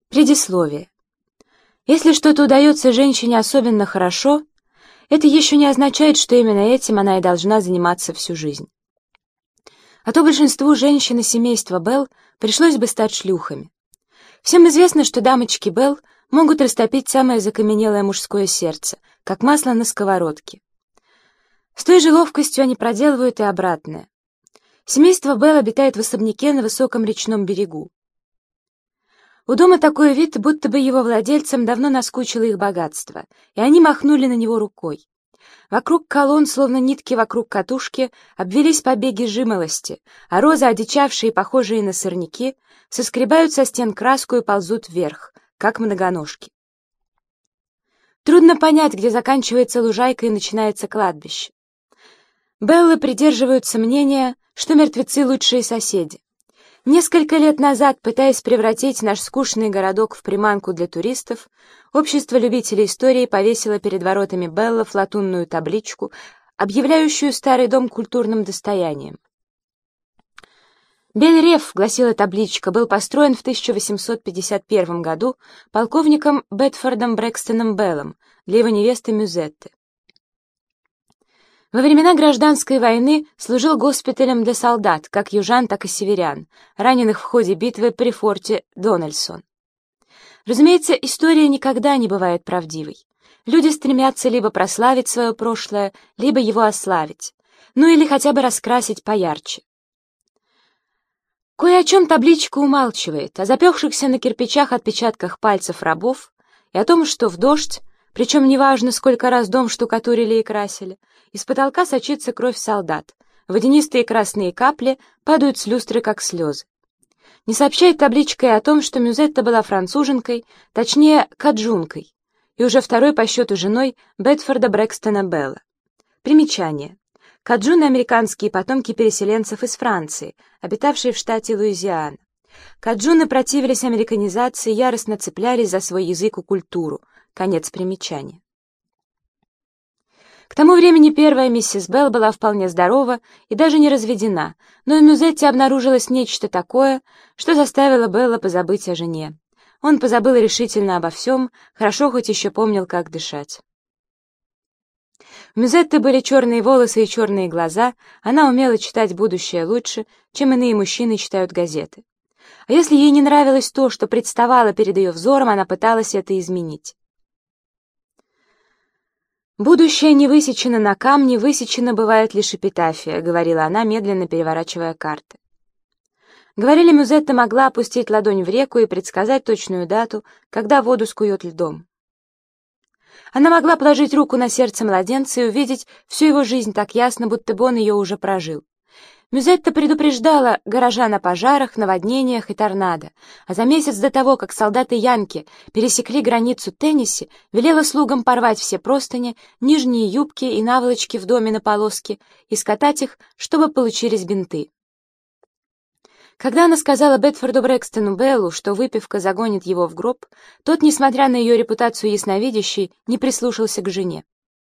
Предисловие. Если что-то удается женщине особенно хорошо, это еще не означает, что именно этим она и должна заниматься всю жизнь. А то большинству женщин из семейства Белл пришлось бы стать шлюхами. Всем известно, что дамочки Белл могут растопить самое закаменелое мужское сердце, как масло на сковородке. С той же ловкостью они проделывают и обратное. Семейство Белл обитает в особняке на высоком речном берегу. У дома такой вид, будто бы его владельцам давно наскучило их богатство, и они махнули на него рукой. Вокруг колонн, словно нитки вокруг катушки, обвелись побеги жимолости, а розы, одичавшие и похожие на сорняки, соскребают со стен краску и ползут вверх, как многоножки. Трудно понять, где заканчивается лужайка и начинается кладбище. Беллы придерживаются мнения, что мертвецы — лучшие соседи. Несколько лет назад, пытаясь превратить наш скучный городок в приманку для туристов, общество любителей истории повесило перед воротами Беллов латунную табличку, объявляющую старый дом культурным достоянием. «Бель-Реф», — гласила табличка, был построен в 1851 году полковником Бетфордом Брэкстоном Беллом для его невесты Мюзетты. Во времена Гражданской войны служил госпиталем для солдат, как южан, так и северян, раненых в ходе битвы при форте Дональдсон. Разумеется, история никогда не бывает правдивой. Люди стремятся либо прославить свое прошлое, либо его ославить, ну или хотя бы раскрасить поярче. Кое о чем табличка умалчивает, о запекшихся на кирпичах отпечатках пальцев рабов и о том, что в дождь, причем неважно, сколько раз дом штукатурили и красили, из потолка сочится кровь солдат, водянистые красные капли падают с люстры, как слезы. Не сообщает табличка и о том, что Мюзетта была француженкой, точнее, каджункой, и уже второй по счету женой Бетфорда Брэкстона Белла. Примечание. Каджуны — американские потомки переселенцев из Франции, обитавшие в штате Луизиана. Каджуны противились американизации, яростно цеплялись за свой язык и культуру. Конец примечания. К тому времени первая миссис Белл была вполне здорова и даже не разведена, но в Мюзетте обнаружилось нечто такое, что заставило Белла позабыть о жене. Он позабыл решительно обо всем, хорошо хоть еще помнил, как дышать. У Мюзетты были черные волосы и черные глаза, она умела читать будущее лучше, чем иные мужчины читают газеты. А если ей не нравилось то, что представало перед ее взором, она пыталась это изменить. «Будущее не высечено на камне, высечено бывает лишь эпитафия», — говорила она, медленно переворачивая карты. Говорили, Мюзетта могла опустить ладонь в реку и предсказать точную дату, когда воду скует льдом. Она могла положить руку на сердце младенца и увидеть всю его жизнь так ясно, будто бы он ее уже прожил. Мюзетта предупреждала горожан о пожарах, наводнениях и торнадо, а за месяц до того, как солдаты-янки пересекли границу Теннесси, велела слугам порвать все простыни, нижние юбки и наволочки в доме на полоски и скатать их, чтобы получились бинты. Когда она сказала Бетфорду Брэкстону Беллу, что выпивка загонит его в гроб, тот, несмотря на ее репутацию ясновидящей, не прислушался к жене.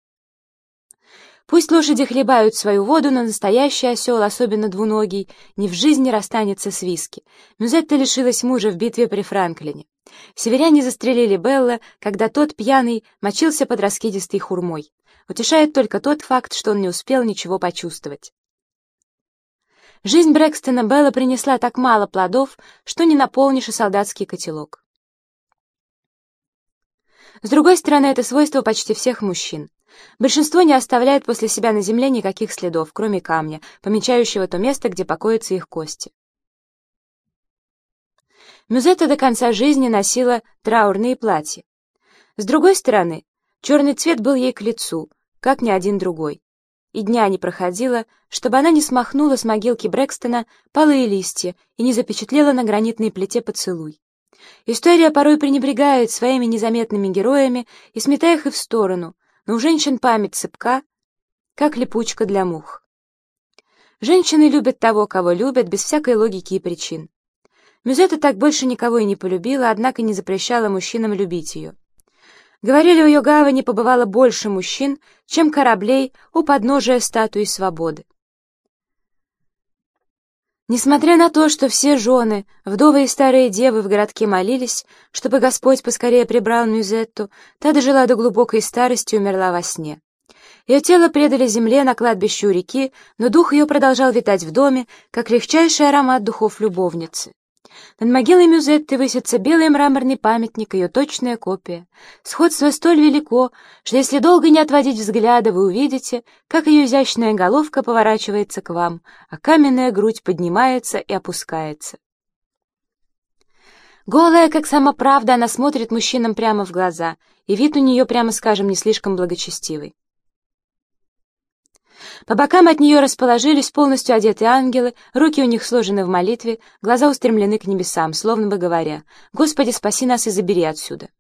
Пусть лошади хлебают свою воду, но настоящий осел, особенно двуногий, ни в жизни расстанется с виски. Мюзетта лишилась мужа в битве при Франклине. Северяне застрелили Белла, когда тот, пьяный, мочился под раскидистой хурмой. Утешает только тот факт, что он не успел ничего почувствовать. Жизнь Брэкстона Белла принесла так мало плодов, что не наполнишь и солдатский котелок. С другой стороны, это свойство почти всех мужчин. Большинство не оставляет после себя на земле никаких следов, кроме камня, помечающего то место, где покоятся их кости. Мюзетта до конца жизни носила траурные платья. С другой стороны, черный цвет был ей к лицу, как ни один другой. И дня не проходило, чтобы она не смахнула с могилки Брэкстона палые листья и не запечатлела на гранитной плите поцелуй. История порой пренебрегает своими незаметными героями и сметая их и в сторону, но у женщин память цепка, как липучка для мух. Женщины любят того, кого любят, без всякой логики и причин. Мюзетта так больше никого и не полюбила, однако не запрещала мужчинам любить ее. Говорили, у ее гавани побывало больше мужчин, чем кораблей у подножия статуи свободы. Несмотря на то, что все жены, вдовы и старые девы в городке молились, чтобы Господь поскорее прибрал Мюзетту, та дожила до глубокой старости и умерла во сне. Ее тело предали земле на кладбище у реки, но дух ее продолжал витать в доме, как легчайший аромат духов любовницы. Над могилой Мюзетты высится белый мраморный памятник, ее точная копия. Сходство столь велико, что если долго не отводить взгляда, вы увидите, как ее изящная головка поворачивается к вам, а каменная грудь поднимается и опускается. Голая, как сама правда, она смотрит мужчинам прямо в глаза, и вид у нее, прямо скажем, не слишком благочестивый. По бокам от нее расположились полностью одетые ангелы, руки у них сложены в молитве, глаза устремлены к небесам, словно бы говоря: «Господи, спаси нас и забери отсюда».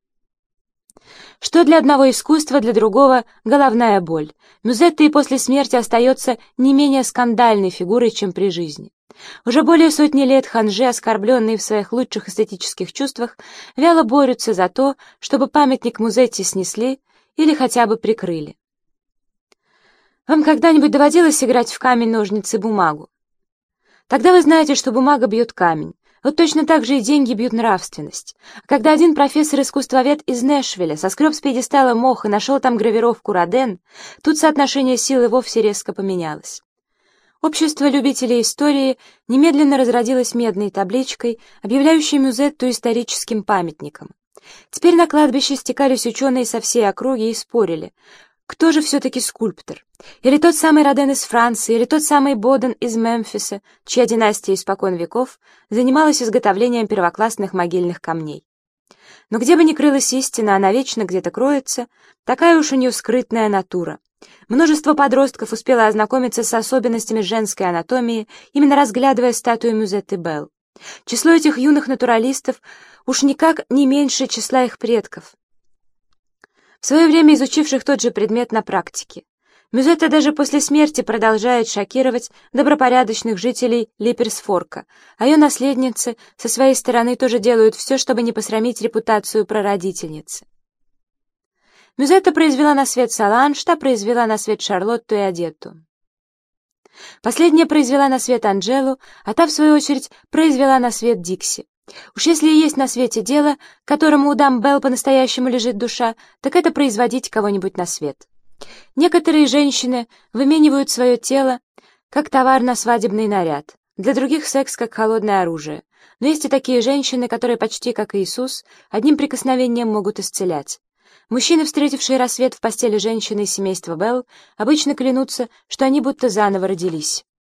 Что для одного искусство, для другого — головная боль. Мюзетта и после смерти остается не менее скандальной фигурой, чем при жизни. Уже более сотни лет ханжи, оскорбленные в своих лучших эстетических чувствах, вяло борются за то, чтобы памятник Музетте снесли или хотя бы прикрыли. Вам когда-нибудь доводилось играть в камень, ножницы, бумагу? Тогда вы знаете, что бумага бьет камень. Вот точно так же и деньги бьют нравственность. А когда один профессор-искусствовед из Нэшвилля соскреб с пьедестала мох и нашел там гравировку Роден, тут соотношение сил и вовсе резко поменялось. Общество любителей истории немедленно разродилось медной табличкой, объявляющей Мюзетту историческим памятником. Теперь на кладбище стекались ученые со всей округи и спорили, кто же все-таки скульптор? Или тот самый Роден из Франции, или тот самый Боден из Мемфиса, чья династия испокон веков занималась изготовлением первоклассных могильных камней. Но где бы ни крылась истина, она вечно где-то кроется, такая уж у нее скрытная натура. Множество подростков успело ознакомиться с особенностями женской анатомии, именно разглядывая статую Мюзетты Белл. Число этих юных натуралистов уж никак не меньше числа их предков, в свое время изучивших тот же предмет на практике. Мюзетта даже после смерти продолжает шокировать добропорядочных жителей Липерсфорка, а ее наследницы со своей стороны тоже делают все, чтобы не посрамить репутацию прародительницы. Мюзетта произвела на свет Соланж, та произвела на свет Шарлотту и Одетту. Последняя произвела на свет Анжелу, а та, в свою очередь, произвела на свет Дикси. Уж если и есть на свете дело, которому у дам Белл по-настоящему лежит душа, так это производить кого-нибудь на свет. Некоторые женщины выменивают свое тело как товар на свадебный наряд, для других секс как холодное оружие. Но есть и такие женщины, которые почти как Иисус, одним прикосновением могут исцелять. Мужчины, встретившие рассвет в постели женщины из семейства Белл, обычно клянутся, что они будто заново родились.